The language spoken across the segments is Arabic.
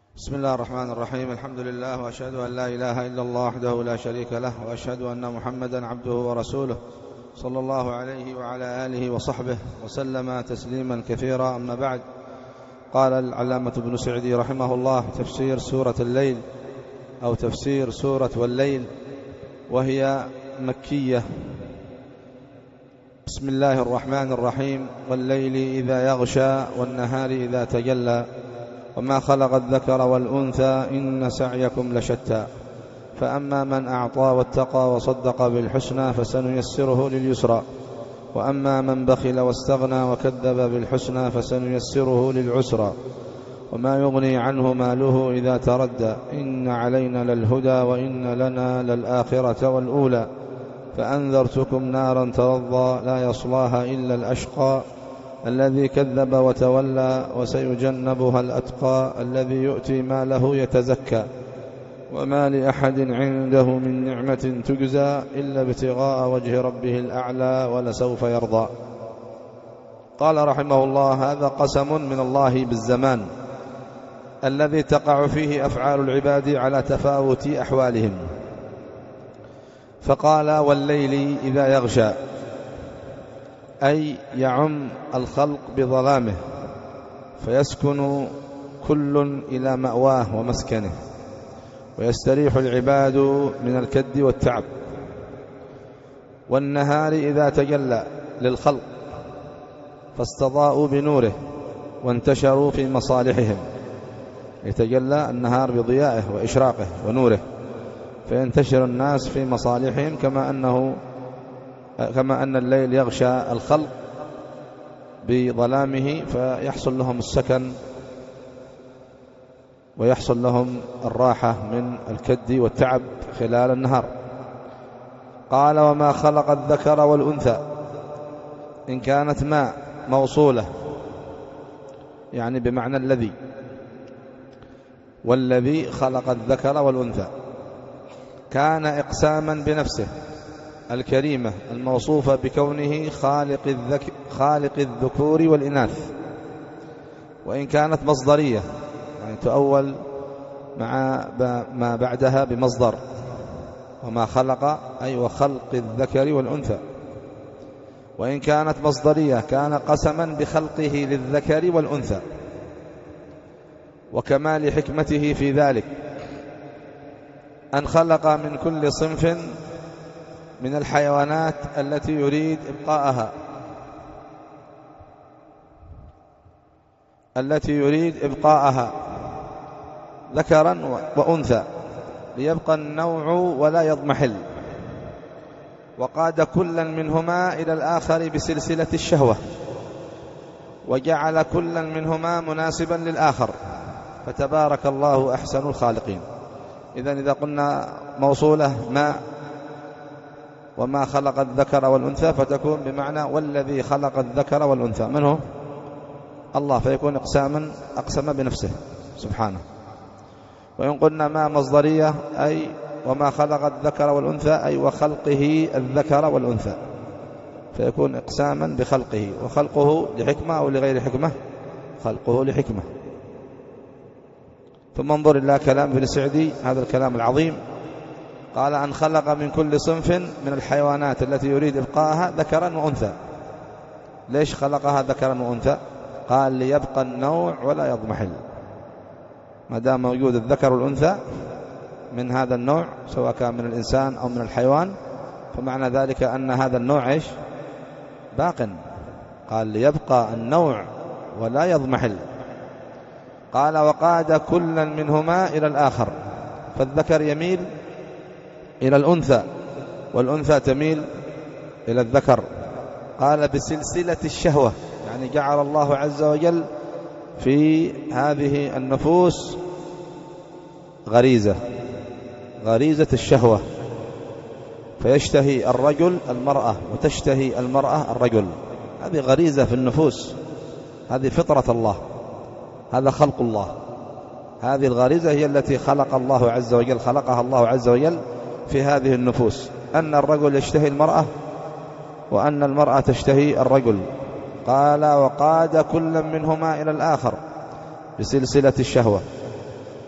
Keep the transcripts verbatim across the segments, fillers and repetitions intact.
بسم الله الرحمن الرحيم. الحمد لله، وأشهد أن لا إله إلا الله وحده لا شريك له، وأشهد أن محمدا عبده ورسوله صلى الله عليه وعلى آله وصحبه وسلم تسليما كثيرا. أما بعد، قال العلامة ابن سعدي رحمه الله: تفسير سورة الليل أو تفسير سورة والليل، وهي مكية. بسم الله الرحمن الرحيم: والليل إذا يغشى والنهار إذا تجلى وما خلق الذكر والأنثى إن سعيكم لشتى فأما من أعطى واتقى وصدق بالحسنى فسنيسره لليسرى وأما من بخل واستغنى وكذب بالحسنى فسنيسره للعسرى وما يغني عنه ماله إذا تردى إن علينا للهدى وإن لنا للآخرة والأولى فأنذرتكم نارا تلظى لا يصلاها إلا الأشقى الذي كذب وتولى وسيجنبها الأتقى الذي يؤتي ماله يتزكى وما لأحد عنده من نعمة تجزى إلا ابتغاء وجه ربه الأعلى ولسوف يرضى. قال رحمه الله: هذا قسم من الله بالزمان الذي تقع فيه أفعال العباد على تفاوت أحوالهم، فقال: والليل إذا يغشى، أي يعم الخلق بظلامه فيسكن كل إلى مأواه ومسكنه ويستريح العباد من الكد والتعب. والنهار إذا تجلى للخلق فاستضاءوا بنوره وانتشروا في مصالحهم، يتجلى النهار بضيائه وإشراقه ونوره فينتشر الناس في مصالحهم، كما أنه كما أن الليل يغشى الخلق بظلامه فيحصل لهم السكن ويحصل لهم الراحة من الكد والتعب خلال النهار. قال: وما خلق الذكر والأنثى، إن كانت ما موصولة يعني بمعنى الذي، والذي خلق الذكر والأنثى كان إقساما بنفسه الكريمة الموصوفة بكونه خالق, الذك... خالق الذكور والإناث، وإن كانت مصدرية يعني تؤول مع ما بعدها بمصدر، وما خلق أي وخلق الذكر والأنثى، وإن كانت مصدرية كان قسما بخلقه للذكر والأنثى وكمال حكمته في ذلك أن خلق من كل صنف من الحيوانات التي يريد إبقاءها التي يريد إبقاءها ذكرا وأنثى ليبقى النوع ولا يضمحل، وقاد كلا منهما إلى الآخر بسلسلة الشهوة وجعل كلا منهما مناسبا للآخر، فتبارك الله أحسن الخالقين. إذن إذا قلنا موصولة ما وما خلق الذكر والأنثى فتكون بمعنى والذي خلق الذكر والأنثى، من هو؟ الله، فيكون إقساما أقسم بنفسه سبحانه. وإن قلنا ما مصدرية أي وما خلق الذكر والأنثى أي وخلقه الذكر والأنثى، فيكون إقساما بخلقه، وخلقه لحكمة أو لغير حكمة؟ خلقه لحكمة. ثم انظر إلى كلام ابن سعدي هذا الكلام العظيم، قال: أن خلق من كل صنف من الحيوانات التي يريد إبقاءها ذكرا وأنثى. ليش خلقها ذكرا وأنثى؟ قال: ليبقى النوع ولا يضمحل، ما دام موجود الذكر والأنثى من هذا النوع سواء كان من الإنسان أو من الحيوان، فمعنى ذلك أن هذا النوع إيش؟ باق. قال: ليبقى النوع ولا يضمحل. قال: وقاد كلا منهما إلى الآخر، فالذكر يميل إلى الأنثى والأنثى تميل إلى الذكر. قال: بسلسلة الشهوة، يعني جعل الله عز وجل في هذه النفوس غريزة غريزة الشهوة، فيشتهي الرجل المرأة وتشتهي المرأة الرجل، هذه غريزة في النفوس، هذه فطرة الله، هذا خلق الله. هذه الغريزة هي التي خلق الله عز وجل خلقها الله عز وجل في هذه النفوس، أن الرجل يشتهي المرأة وأن المرأة تشتهي الرجل. قال: وقاد كل منهما إلى الآخر بسلسلة الشهوة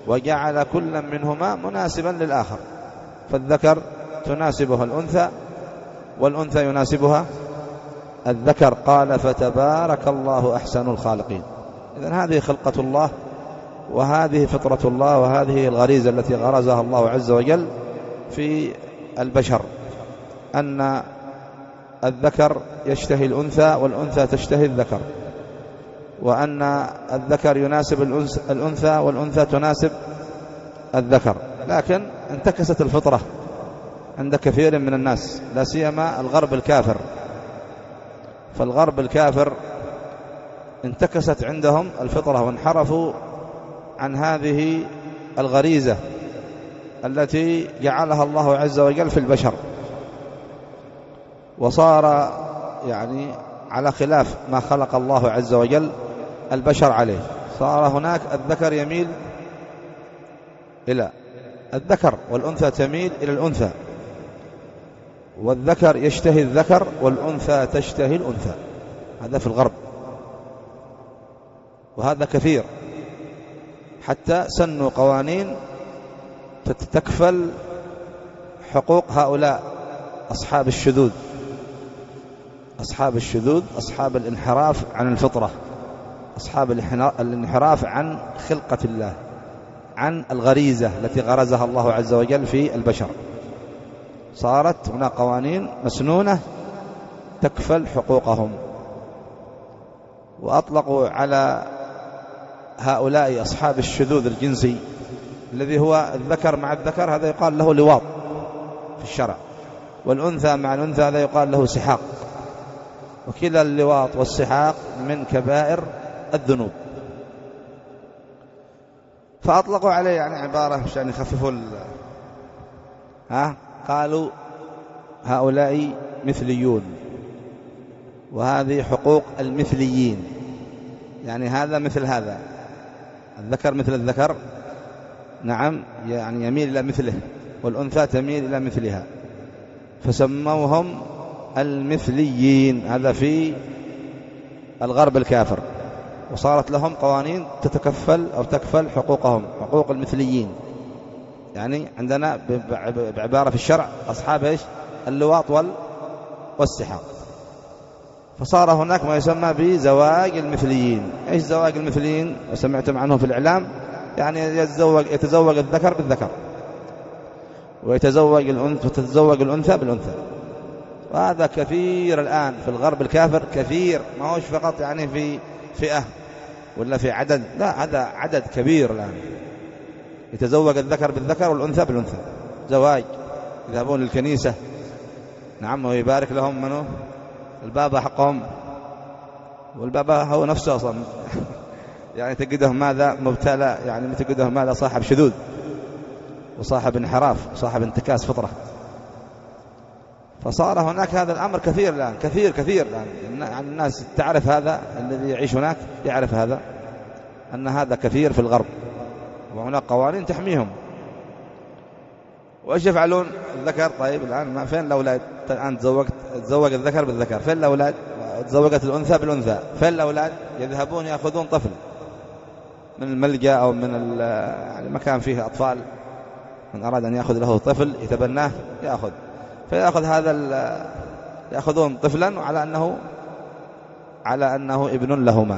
وجعل كل منهما مناسبا للآخر، فالذكر تناسبها الأنثى والأنثى يناسبها الذكر. قال فتبارك الله أحسن الخالقين. إذن هذه خلقة الله، وهذه فطرة الله، وهذه الغريزة التي غرزها الله عز وجل في البشر، أن الذكر يشتهي الأنثى والأنثى تشتهي الذكر، وأن الذكر يناسب الأنثى والأنثى تناسب الذكر. لكن انتكست الفطرة عند كثير من الناس، لا سيما الغرب الكافر. فالغرب الكافر انتكست عندهم الفطرة وانحرفوا عن هذه الغريزة التي جعلها الله عز وجل في البشر، وصار يعني على خلاف ما خلق الله عز وجل البشر عليه. صار هناك الذكر يميل إلى الذكر والأنثى تميل إلى الأنثى، والذكر يشتهي الذكر والأنثى تشتهي الأنثى. هذا في الغرب، وهذا كثير، حتى سنوا قوانين تتكفل حقوق هؤلاء أصحاب الشذوذ، أصحاب الشذوذ، أصحاب الانحراف عن الفطرة، أصحاب الانحراف عن خلقة الله، عن الغريزة التي غرزها الله عز وجل في البشر. صارت هناك قوانين مسنونة تكفل حقوقهم، وأطلقوا على هؤلاء أصحاب الشذوذ الجنسي الذي هو الذكر مع الذكر، هذا يقال له لواط في الشرع، والأنثى مع الأنثى هذا يقال له سحاق، وكلا اللواط والسحاق من كبائر الذنوب. فأطلقوا عليه يعني عبارة عشان يخففوا ها قالوا هؤلاء مثليون، وهذه حقوق المثليين، يعني هذا مثل هذا، الذكر مثل الذكر، نعم، يعني يميل إلى مثله، والأنثى تميل إلى مثلها، فسموهم المثليين. هذا في الغرب الكافر، وصارت لهم قوانين تتكفل أو تكفل حقوقهم، حقوق المثليين. يعني عندنا بعبارة في الشرع أصحاب إيش؟ اللواط والسحاق. فصار هناك ما يسمى بزواج المثليين. إيش زواج المثليين؟ وسمعتم عنه في الإعلام، يعني يتزوج, يتزوج الذكر بالذكر، ويتزوج الأنثى وتتزوج الأنثى بالأنثى. وهذا كثير الآن في الغرب الكافر، كثير، ما هوش فقط يعني في فئة ولا في عدد، لا، هذا عدد كبير الآن يتزوج الذكر بالذكر والأنثى بالأنثى، زواج. يذهبون للكنيسة، نعم، ويبارك لهم منه البابا حقهم، والبابا هو نفسه أصلا يعني تجده ماذا مبتلى، يعني تجده ماذا صاحب شذوذ وصاحب انحراف وصاحب انتكاس فطرة. فصار هناك هذا الأمر كثير الآن، كثير كثير الآن. يعني الناس تعرف هذا، الذي يعيش هناك يعرف هذا، أن هذا كثير في الغرب، وهناك قوانين تحميهم. وإيش يفعلون؟ الذكر طيب الآن ما فين الأولاد؟ الآن تزوجت تزوج الذكر بالذكر، فين الأولاد؟ تزوجت الأنثى بالأنثى، فين الأولاد؟ يذهبون يأخذون طفل من الملجأ أو من يعني مكان فيه أطفال، من أراد أن يأخذ له طفل يتبناه يأخذ، فيأخذ هذا يأخذون طفلا على أنه على أنه ابن لهما.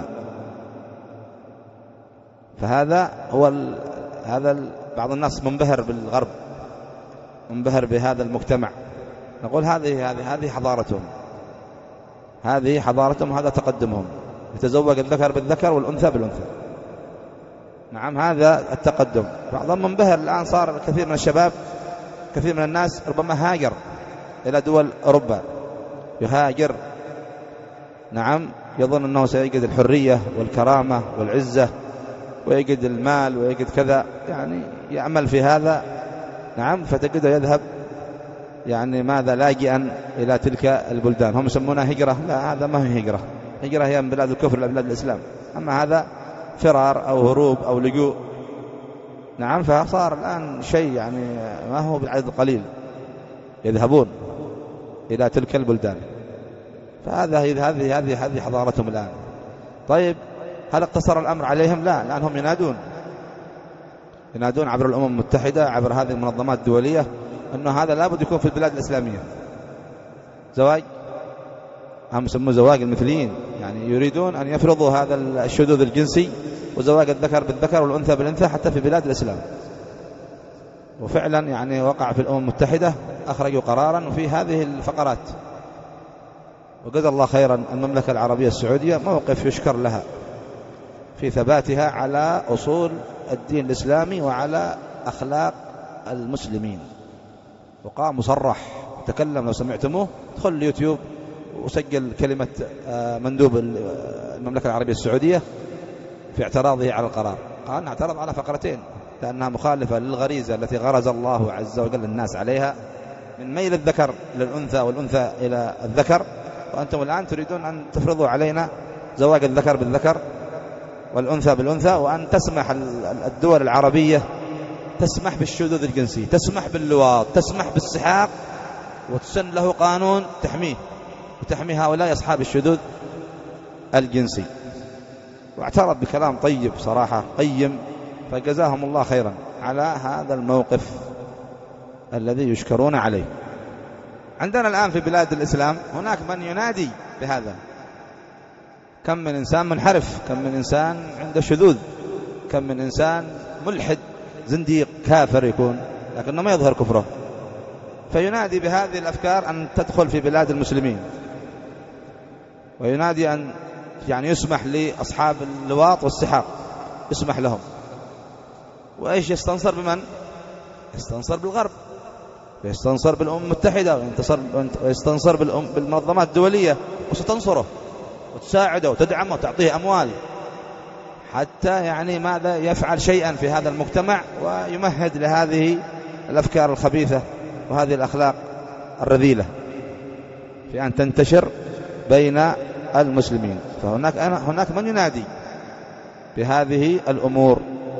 فهذا هو ال... هذا ال... بعض الناس منبهر بالغرب، منبهر بهذا المجتمع. نقول هذه هذه هذه حضارتهم، هذه حضارتهم، هذا تقدمهم، يتزوج الذكر بالذكر والأنثى بالأنثى. نعم، هذا التقدم. بعضهم منبهر الآن، صار الكثير من الشباب، كثير من الناس ربما هاجر إلى دول أوروبا، يهاجر، نعم، يظن أنه سيجد الحرية والكرامة والعزة ويجد المال ويجد كذا، يعني يعمل في هذا، نعم، فتجده يذهب يعني ماذا لاجئا إلى تلك البلدان. هم يسمونها هجرة، لا، هذا ما هي هجرة. هجرة هي من بلاد الكفر إلى بلاد الإسلام، أما هذا فرار أو هروب أو لجوء. نعم، فصار الآن شيء يعني ما هو بالعدد القليل يذهبون إلى تلك البلدان. فهذا هذه هذه هذه حضارتهم الآن. طيب، هل اقتصر الأمر عليهم؟ لا، الآن هم ينادون ينادون عبر الأمم المتحدة، عبر هذه المنظمات الدولية، أنه هذا لابد يكون في البلاد الإسلامية زواج، هم يسموه زواج المثليين، يعني يريدون أن يفرضوا هذا الشذوذ الجنسي وزواج الذكر بالذكر والأنثى بالأنثى حتى في بلاد الإسلام. وفعلا يعني وقع في الأمم المتحدة، أخرجوا قرارا وفي هذه الفقرات. وجزا الله خيرا المملكة العربية السعودية، موقف يشكر لها في ثباتها على أصول الدين الإسلامي وعلى أخلاق المسلمين. وقام مصرح تكلم، لو سمعتموه ادخل اليوتيوب وسجل كلمة مندوب المملكة العربية السعودية في اعتراضه على القرار. قال نعترض على فقرتين، لأنها مخالفة للغريزة التي غرز الله عز وجل الناس عليها من ميل الذكر إلى الأنثى والأنثى إلى الذكر، وأنتم الآن تريدون أن تفرضوا علينا زواج الذكر بالذكر والأنثى بالأنثى، وأن تسمح الدول العربية تسمح بالشذوذ الجنسي، تسمح باللواط، تسمح بالسحاق، وتسن له قانون تحميه وتحمي هؤلاء أصحاب الشذوذ الجنسي. واعترض بكلام طيب صراحة قيم، فجزاهم الله خيرا على هذا الموقف الذي يشكرون عليه. عندنا الآن في بلاد الإسلام هناك من ينادي بهذا، كم من إنسان منحرف، كم من إنسان عنده شذوذ، كم من إنسان ملحد زنديق كافر يكون لكنه ما يظهر كفره، فينادي بهذه الأفكار أن تدخل في بلاد المسلمين، وينادي أن يعني يسمح لأصحاب اللواط والسحاق، يسمح لهم. وإيش يستنصر بمن؟ يستنصر بالغرب، ويستنصر بالأمم المتحدة، ويستنصر بالمنظمات الدولية، وستنصره وتساعده وتدعمه وتعطيه أموال حتى يعني ماذا يفعل شيئا في هذا المجتمع ويمهد لهذه الأفكار الخبيثة وهذه الأخلاق الرذيلة في أن تنتشر بين المسلمين. فهناك هناك من ينادي بهذه الأمور،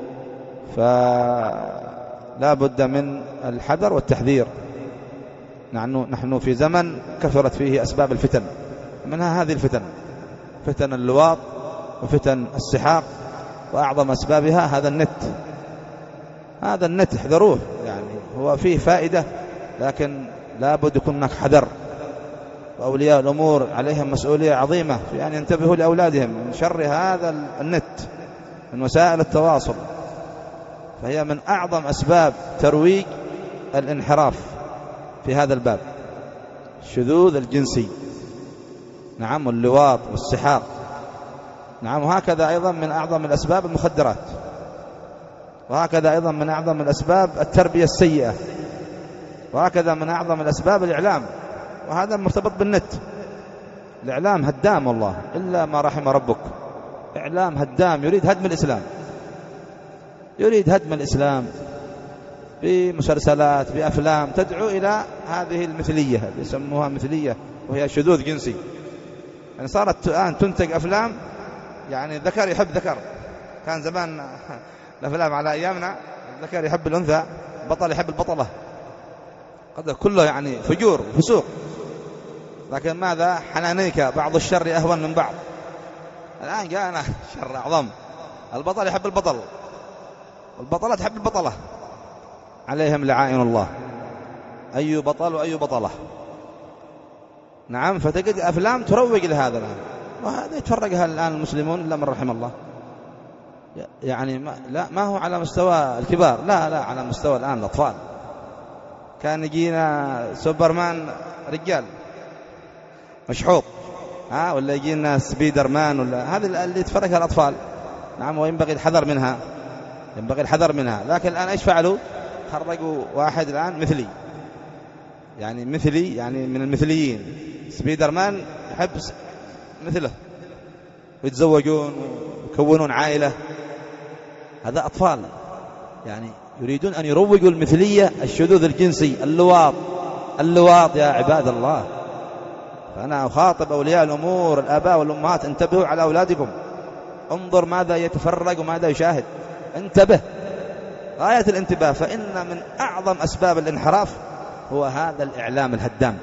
فلا بد من الحذر والتحذير. نحن نحن في زمن كثرت فيه أسباب الفتن، منها هذه الفتن، فتن اللواط وفتن السحاق، وأعظم أسبابها هذا النت. هذا النت احذروه، يعني هو فيه فائدة لكن لا بد يكون هناك حذر، وأولياء الأمور عليهم مسؤولية عظيمة في أن ينتبهوا لأولادهم من شر هذا النت من وسائل التواصل، فهي من أعظم أسباب ترويج الانحراف في هذا الباب، الشذوذ الجنسي، نعم، واللواط والسحاق، نعم. وهكذا أيضا من أعظم الأسباب المخدرات، وهكذا أيضا من أعظم الأسباب التربية السيئة، وهكذا من أعظم الأسباب الإعلام، وهذا مرتبط بالنت. الإعلام هدام والله إلا ما رحم ربك، إعلام هدام يريد هدم الإسلام، يريد هدم الإسلام بمسلسلات بأفلام تدعو إلى هذه المثلية، يسموها مثلية وهي شذوذ جنسي. يعني صارت الآن تنتج أفلام يعني ذكر يحب ذكر، كان زمان الأفلام على أيامنا الذكر يحب الأنثى، بطل يحب البطلة، هذا كله يعني فجور فسوق. لكن ماذا؟ حنانيك بعض الشر أهون من بعض. الآن جاءنا شر أعظم، البطل يحب البطل والبطلة تحب البطلة، عليهم لعائن الله، أي بطل وأي بطلة، نعم. فتجد أفلام تروج لهذا الآن، وهذا يتفرجها الآن المسلمون إلا من رحم الله. يعني ما, لا ما هو على مستوى الكبار، لا لا على مستوى الآن الأطفال. كان يجينا سوبرمان رجال مشحوط، ها، ولا يجينا سبيدر مان، ولا هذه اللي يتفرجها الأطفال، نعم. وينبغي الحذر منها، ينبغي الحذر منها. لكن الآن إيش فعلوا؟ خرجوا واحد الآن مثلي، يعني مثلي، يعني من المثليين، سبيدر مان يحب مثله، ويتزوجون ويكونون عائلة. هذا أطفال يعني يريدون أن يروجوا المثلية، الشذوذ الجنسي، اللواط، اللواط يا عباد الله. فأنا أخاطب أولياء الأمور الآباء والأمهات، انتبهوا على أولادكم، انظر ماذا يتفرج وماذا يشاهد، انتبه غاية الانتباه، فإن من أعظم أسباب الانحراف هو هذا الإعلام الهدام،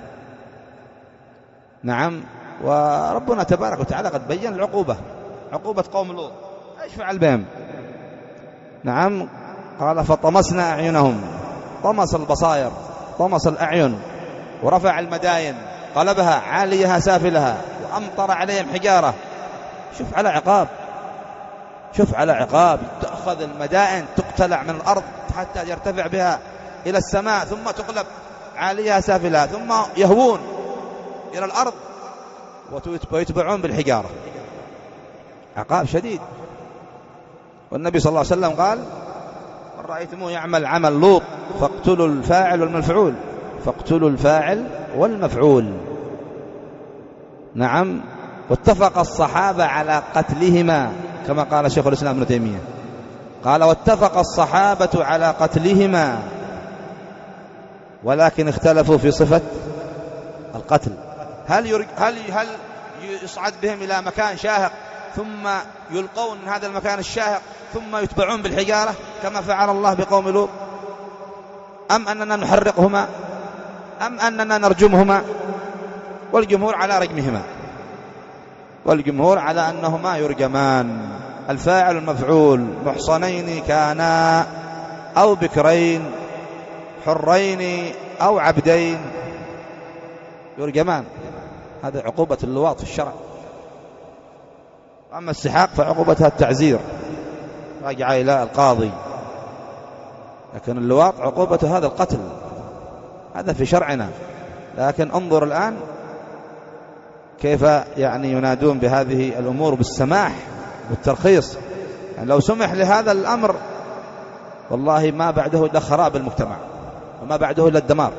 نعم. وربنا تبارك وتعالى قد بين العقوبة، عقوبة قوم لوط، ايش فعل بهم؟ نعم، قال فطمسنا أعينهم، طمس البصائر، طمس الأعين، ورفع المداين، قلبها عاليها سافلها، وأمطر عليهم حجارة. شوف على عقاب، شوف على عقاب، تأخذ المدائن تقتلع من الأرض حتى يرتفع بها إلى السماء، ثم تقلب عاليها سافلها، ثم يهوون إلى الأرض ويتبعون بالحجارة. عقاب شديد. والنبي صلى الله عليه وسلم قال: من رأيتموه يعمل عمل لوط فاقتلوا الفاعل والمفعول، فاقتلوا الفاعل والمفعول. نعم. واتفق الصحابة على قتلهما كما قال شيخ الإسلام ابن تيمية، قال: واتفق الصحابة على قتلهما، ولكن اختلفوا في صفة القتل. هل يرج... هل هل يصعد بهم إلى مكان شاهق ثم يلقون من هذا المكان الشاهق ثم يتبعون بالحجارة كما فعل الله بقوم لوط، أم أننا نحرقهما، أم أننا نرجمهما؟ والجمهور على رجمهما، والجمهور على أنهما يرجمان. الفاعل المفعول محصنين كانا أو بكرين حرين أو عبدين يرجمان. هذا عقوبة اللواط في الشرع. أما السحاق فعقوبتها التعزير، راجع إلى القاضي. لكن اللواط عقوبة هذا القتل، هذا في شرعنا. لكن انظر الآن كيف يعني ينادون بهذه الأمور بالسماح والترخيص. يعني لو سمح لهذا الأمر والله ما بعده إلا خراب المجتمع، وما بعده إلا الدمار.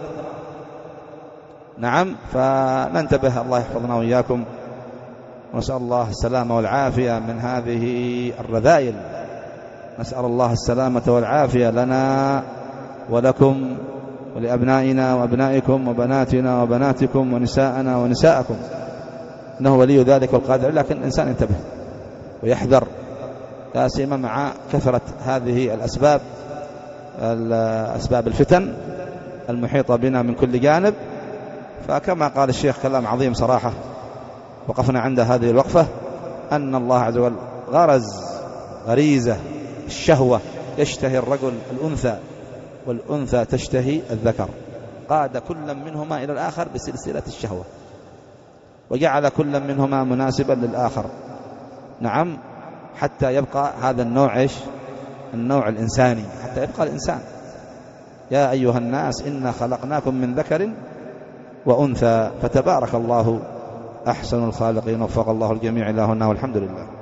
نعم. فننتبه، الله يحفظنا وإياكم، ونسأل الله السلامة والعافية من هذه الرذائل. نسأل الله السلامة والعافية لنا ولكم ولأبنائنا وأبنائكم وبناتنا وبناتكم ونساءنا ونساءكم، إنه ولي ذلك والقادر. لكن الإنسان ينتبه ويحذر، لا سيما مع كثرة هذه الأسباب، الأسباب الفتن المحيطة بنا من كل جانب. فكما قال الشيخ كلام عظيم صراحة، وقفنا عند هذه الوقفة، أن الله عز وجل غرز غريزة الشهوة، يشتهي الرجل الأنثى والأنثى تشتهي الذكر، قاد كل منهما إلى الآخر بسلسلة الشهوة، وجعل كل منهما مناسبا للآخر. نعم. حتى يبقى هذا النوع إيش؟ النوع الإنساني، حتى يبقى الإنسان. يا أيها الناس إنا خلقناكم من ذكر وأنثى فتبارك الله أحسن الخالقين. وفق الله الجميع إلى هنا، والحمد لله.